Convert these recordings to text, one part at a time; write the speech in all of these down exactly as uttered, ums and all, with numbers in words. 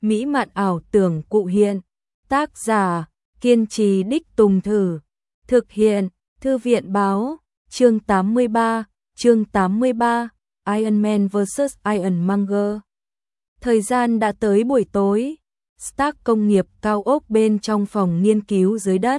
mỹ mạn ảo tưởng cụ hiện. Tác giả, kiên trì đích tùng thử. Thực hiện, Thư viện báo, chương tám mươi ba, chương tám mươi ba, Iron Man versus. Ironmonger. Thời gian đã tới buổi tối, Stark công nghiệp cao ốc bên trong phòng nghiên cứu dưới đất.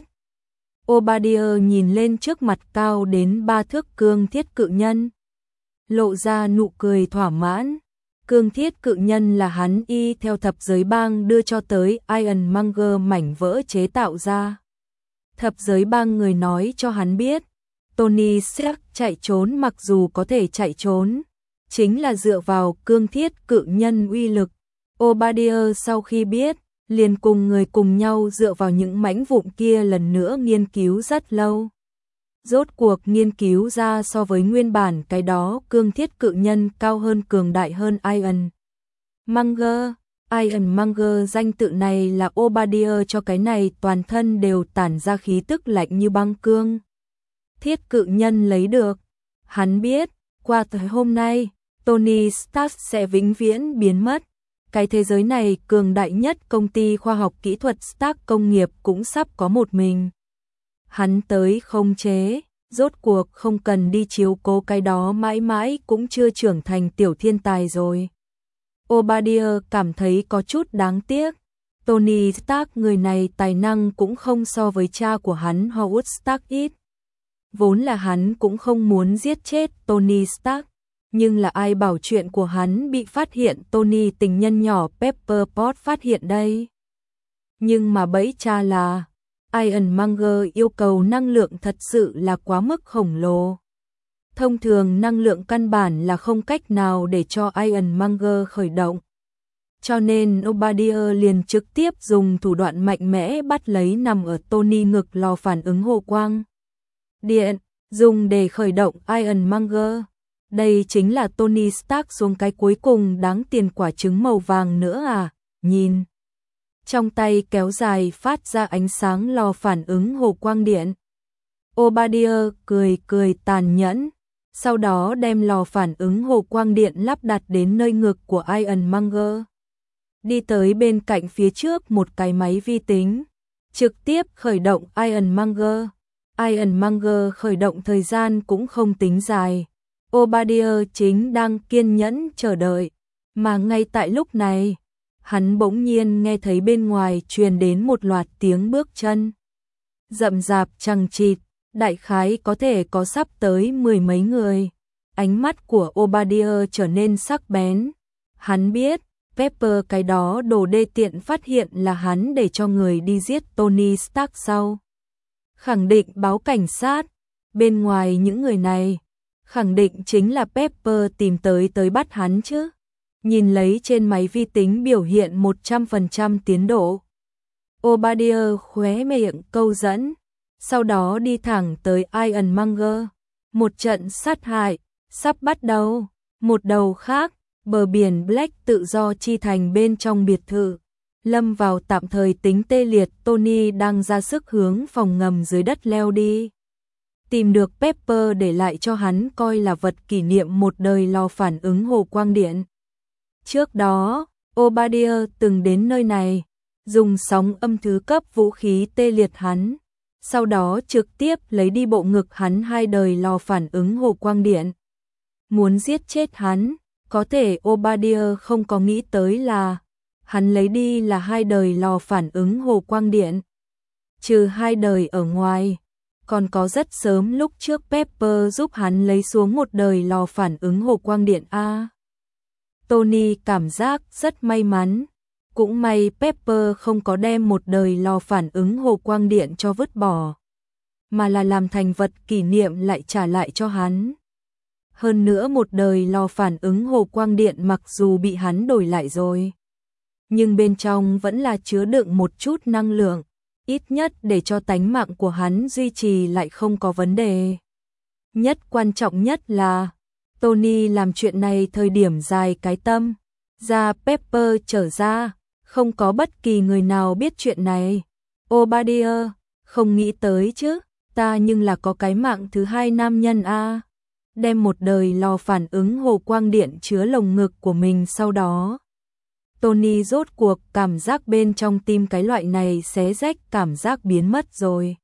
Obadiah nhìn lên trước mặt cao đến ba thước cương thiết cự nhân, lộ ra nụ cười thỏa mãn. Cương thiết cự nhân là hắn y theo thập giới bang đưa cho tới Ironmonger mảnh vỡ chế tạo ra. Thập giới bang người nói cho hắn biết, Tony Stark chạy trốn mặc dù có thể chạy trốn, chính là dựa vào cương thiết cự nhân uy lực. Obadiah sau khi biết, liền cùng người cùng nhau dựa vào những mảnh vụn kia lần nữa nghiên cứu rất lâu. Rốt cuộc nghiên cứu ra so với nguyên bản cái đó cương thiết cự nhân cao hơn cường đại hơn Ironmonger. Ironmonger danh tự này là Obadiah cho cái này toàn thân đều tản ra khí tức lạnh như băng cương thiết cự nhân lấy được. Hắn biết, qua tới hôm nay, Tony Stark sẽ vĩnh viễn biến mất. Cái thế giới này cường đại nhất công ty khoa học kỹ thuật Stark công nghiệp cũng sắp có một mình. Hắn tới không chế, rốt cuộc không cần đi chiếu cố cái đó mãi mãi cũng chưa trưởng thành tiểu thiên tài rồi. Obadiah cảm thấy có chút đáng tiếc. Tony Stark người này tài năng cũng không so với cha của hắn Howard Stark ít. Vốn là hắn cũng không muốn giết chết Tony Stark, nhưng là ai bảo chuyện của hắn bị phát hiện Tony tình nhân nhỏ Pepper Potts phát hiện đây. Nhưng mà bẫy cha là Ironmonger yêu cầu năng lượng thật sự là quá mức khổng lồ. Thông thường năng lượng căn bản là không cách nào để cho Ironmonger khởi động. Cho nên Obadiah liền trực tiếp dùng thủ đoạn mạnh mẽ bắt lấy nằm ở Tony ngực lò phản ứng hồ quang điện, dùng để khởi động Ironmonger. Đây chính là Tony Stark xuống cái cuối cùng đáng tiền quả trứng màu vàng nữa à, nhìn. Trong tay kéo dài phát ra ánh sáng lò phản ứng hồ quang điện. Obadiah cười cười tàn nhẫn, sau đó đem lò phản ứng hồ quang điện lắp đặt đến nơi ngực của Ironmonger. Đi tới bên cạnh phía trước một cái máy vi tính, trực tiếp khởi động Ironmonger. Ironmonger khởi động thời gian cũng không tính dài. Obadiah chính đang kiên nhẫn chờ đợi, mà ngay tại lúc này, hắn bỗng nhiên nghe thấy bên ngoài truyền đến một loạt tiếng bước chân. Rậm rạp chằng chịt, đại khái có thể có sắp tới mười mấy người. Ánh mắt của Obadiah trở nên sắc bén. Hắn biết, Pepper cái đó đồ đê tiện phát hiện là hắn để cho người đi giết Tony Stark sau. Khẳng định báo cảnh sát, bên ngoài những người này, khẳng định chính là Pepper tìm tới tới bắt hắn chứ. Nhìn lấy trên máy vi tính biểu hiện một trăm phần trăm tiến độ. Obadiah khóe miệng câu dẫn, sau đó đi thẳng tới Ironmonger. Một trận sát hại, sắp bắt đầu. Một đầu khác, bờ biển Black tự do chi thành bên trong biệt thự. Lâm vào tạm thời tính tê liệt, Tony đang ra sức hướng phòng ngầm dưới đất leo đi. Tìm được Pepper để lại cho hắn coi là vật kỷ niệm một đời lò phản ứng hồ quang điện. Trước đó, Obadiah từng đến nơi này, dùng sóng âm thứ cấp vũ khí tê liệt hắn, sau đó trực tiếp lấy đi bộ ngực hắn hai đời lò phản ứng hồ quang điện. Muốn giết chết hắn, có thể Obadiah không có nghĩ tới là hắn lấy đi là hai đời lò phản ứng hồ quang điện. Trừ hai đời ở ngoài, còn có rất sớm lúc trước Pepper giúp hắn lấy xuống một đời lò phản ứng hồ quang điện A. Tony cảm giác rất may mắn, cũng may Pepper không có đem một đời lò phản ứng hồ quang điện cho vứt bỏ, mà là làm thành vật kỷ niệm lại trả lại cho hắn. Hơn nữa một đời lò phản ứng hồ quang điện mặc dù bị hắn đổi lại rồi, nhưng bên trong vẫn là chứa đựng một chút năng lượng, ít nhất để cho tánh mạng của hắn duy trì lại không có vấn đề. Nhất quan trọng nhất là Tony làm chuyện này thời điểm dài cái tâm, ra Pepper trở ra, không có bất kỳ người nào biết chuyện này. Obadiah, không nghĩ tới chứ, ta nhưng là có cái mạng thứ hai nam nhân a. Đem một đời lò phản ứng hồ quang điện chứa lồng ngực của mình sau đó. Tony rốt cuộc cảm giác bên trong tim cái loại này xé rách cảm giác biến mất rồi.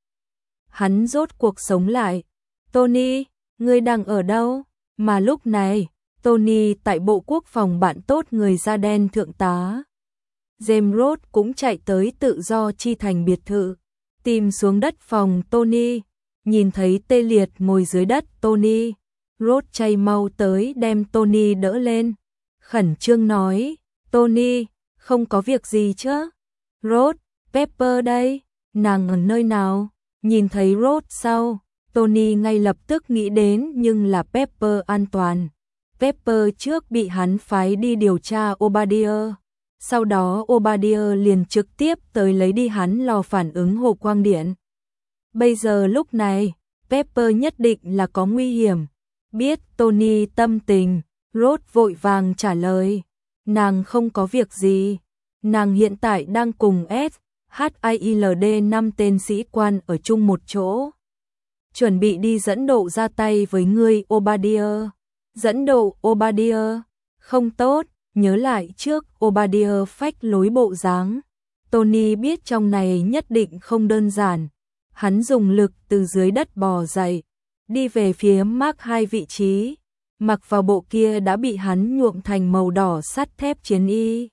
Hắn rốt cuộc sống lại. Tony, ngươi đang ở đâu? Mà lúc này, Tony tại Bộ Quốc phòng bạn tốt người da đen thượng tá James Roth cũng chạy tới tự do chi thành biệt thự, tìm xuống đất phòng Tony, nhìn thấy tê liệt ngồi dưới đất Tony. Roth chạy mau tới đem Tony đỡ lên, khẩn trương nói, Tony, không có việc gì chứ? Roth, Pepper đây, nàng ở nơi nào? Nhìn thấy Roth sau, Tony ngay lập tức nghĩ đến nhưng là Pepper an toàn. Pepper trước bị hắn phái đi điều tra Obadiah, sau đó Obadiah liền trực tiếp tới lấy đi hắn lò phản ứng hồ quang điện. Bây giờ lúc này, Pepper nhất định là có nguy hiểm. Biết Tony tâm tình, Roth vội vàng trả lời, nàng không có việc gì, nàng hiện tại đang cùng S H I L D năm tên sĩ quan ở chung một chỗ. Chuẩn bị đi dẫn độ ra tay với ngươi Obadiah. Dẫn độ Obadiah, không tốt, nhớ lại trước Obadiah phách lối bộ dáng. Tony biết trong này nhất định không đơn giản. Hắn dùng lực từ dưới đất bò dậy, đi về phía Mark hai vị trí, mặc vào bộ kia đã bị hắn nhuộm thành màu đỏ sắt thép chiến y.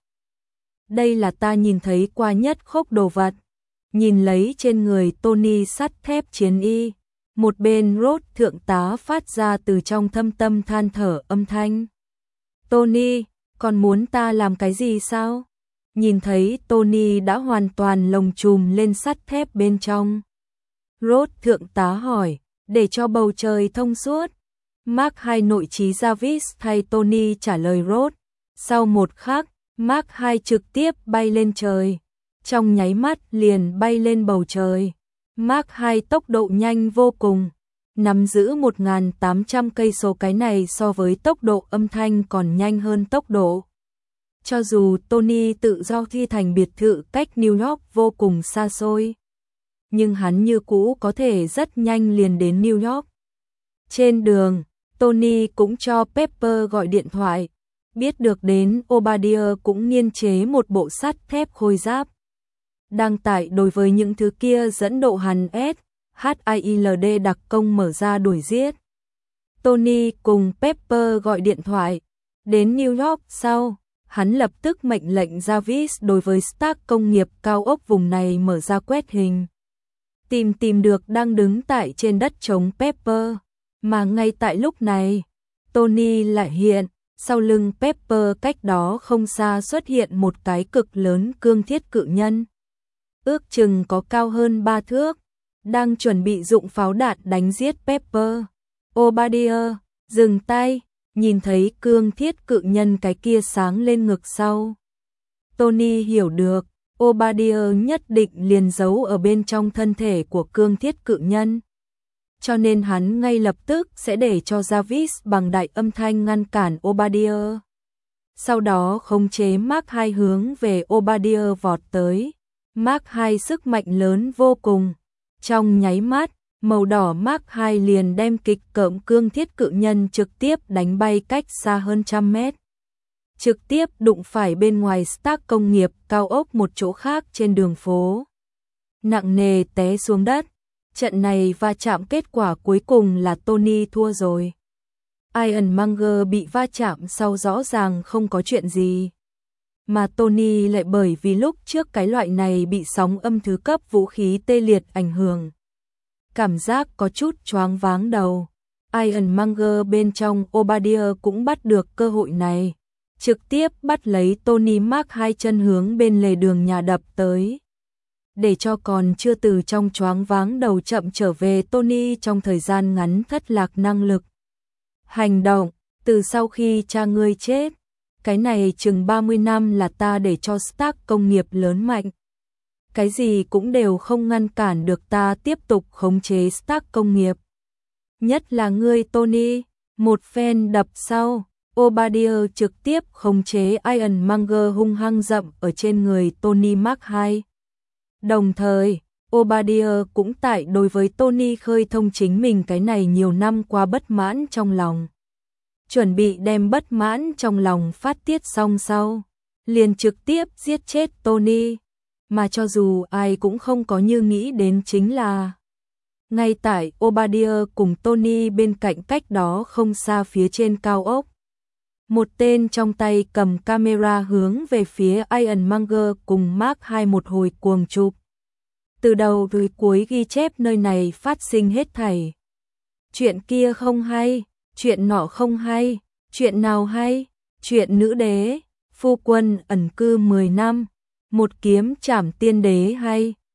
Đây là ta nhìn thấy qua nhất khốc đồ vật. Nhìn lấy trên người Tony sắt thép chiến y, một bên Roth thượng tá phát ra từ trong thâm tâm than thở âm thanh. Tony, còn muốn ta làm cái gì sao? Nhìn thấy Tony đã hoàn toàn lồng chùm lên sắt thép bên trong. Roth thượng tá hỏi, để cho bầu trời thông suốt. Mark hai nội trí Jarvis thay Tony trả lời Roth. Sau một khắc, Mark hai trực tiếp bay lên trời. Trong nháy mắt liền bay lên bầu trời. Mark hai tốc độ nhanh vô cùng, nắm giữ một nghìn tám trăm cây số, cái này so với tốc độ âm thanh còn nhanh hơn tốc độ. Cho dù Tony tự do thi thành biệt thự cách New York vô cùng xa xôi, nhưng hắn như cũ có thể rất nhanh liền đến New York. Trên đường, Tony cũng cho Pepper gọi điện thoại, biết được đến Obadiah cũng nghiên chế một bộ sắt thép khôi giáp. Đang tại đối với những thứ kia dẫn độ hắn S H I L D đặc công mở ra đuổi giết. Tony cùng Pepper gọi điện thoại, đến New York sau, hắn lập tức mệnh lệnh Jarvis đối với Stark công nghiệp cao ốc vùng này mở ra quét hình. Tìm tìm được đang đứng tại trên đất trống Pepper, mà ngay tại lúc này, Tony lại hiện, sau lưng Pepper cách đó không xa xuất hiện một cái cực lớn cương thiết cự nhân. Ước chừng có cao hơn ba thước, đang chuẩn bị dụng pháo đạn đánh giết Pepper. Obadiah, dừng tay, nhìn thấy cương thiết cự nhân cái kia sáng lên ngực sau. Tony hiểu được, Obadiah nhất định liền giấu ở bên trong thân thể của cương thiết cự nhân. Cho nên hắn ngay lập tức sẽ để cho Jarvis bằng đại âm thanh ngăn cản Obadiah. Sau đó khống chế Mark hai hướng về Obadiah vọt tới. Mark hai sức mạnh lớn vô cùng. Trong nháy mắt, màu đỏ Mark hai liền đem kịch cỡm cương thiết cự nhân trực tiếp đánh bay cách xa hơn trăm mét. Trực tiếp đụng phải bên ngoài Stark công nghiệp cao ốc một chỗ khác trên đường phố. Nặng nề té xuống đất. Trận này va chạm kết quả cuối cùng là Tony thua rồi. Ironmonger bị va chạm sau rõ ràng không có chuyện gì. Mà Tony lại bởi vì lúc trước cái loại này bị sóng âm thứ cấp vũ khí tê liệt ảnh hưởng. Cảm giác có chút choáng váng đầu. Ironmonger bên trong Obadiah cũng bắt được cơ hội này. Trực tiếp bắt lấy Tony Mark hai chân hướng bên lề đường nhà đập tới. Để cho còn chưa từ trong choáng váng đầu chậm trở về Tony trong thời gian ngắn thất lạc năng lực. Hành động, từ sau khi cha ngươi chết, cái này chừng ba mươi năm là ta để cho Stark công nghiệp lớn mạnh. Cái gì cũng đều không ngăn cản được ta tiếp tục khống chế Stark công nghiệp. Nhất là ngươi Tony, một phen đập sau, Obadiah trực tiếp khống chế Ironmonger hung hăng dậm ở trên người Tony Mark hai. Đồng thời, Obadiah cũng tại đối với Tony khơi thông chính mình cái này nhiều năm qua bất mãn trong lòng. Chuẩn bị đem bất mãn trong lòng phát tiết xong sau, liền trực tiếp giết chết Tony, mà cho dù ai cũng không có như nghĩ đến chính là ngay tại Obadiah cùng Tony bên cạnh cách đó không xa phía trên cao ốc. Một tên trong tay cầm camera hướng về phía Ian Munger cùng Mark hai một hồi cuồng chụp. Từ đầu tới cuối ghi chép nơi này phát sinh hết thảy. Chuyện kia không hay, chuyện nọ không hay, chuyện nào hay, chuyện nữ đế, phu quân ẩn cư mười năm, một kiếm trảm tiên đế hay.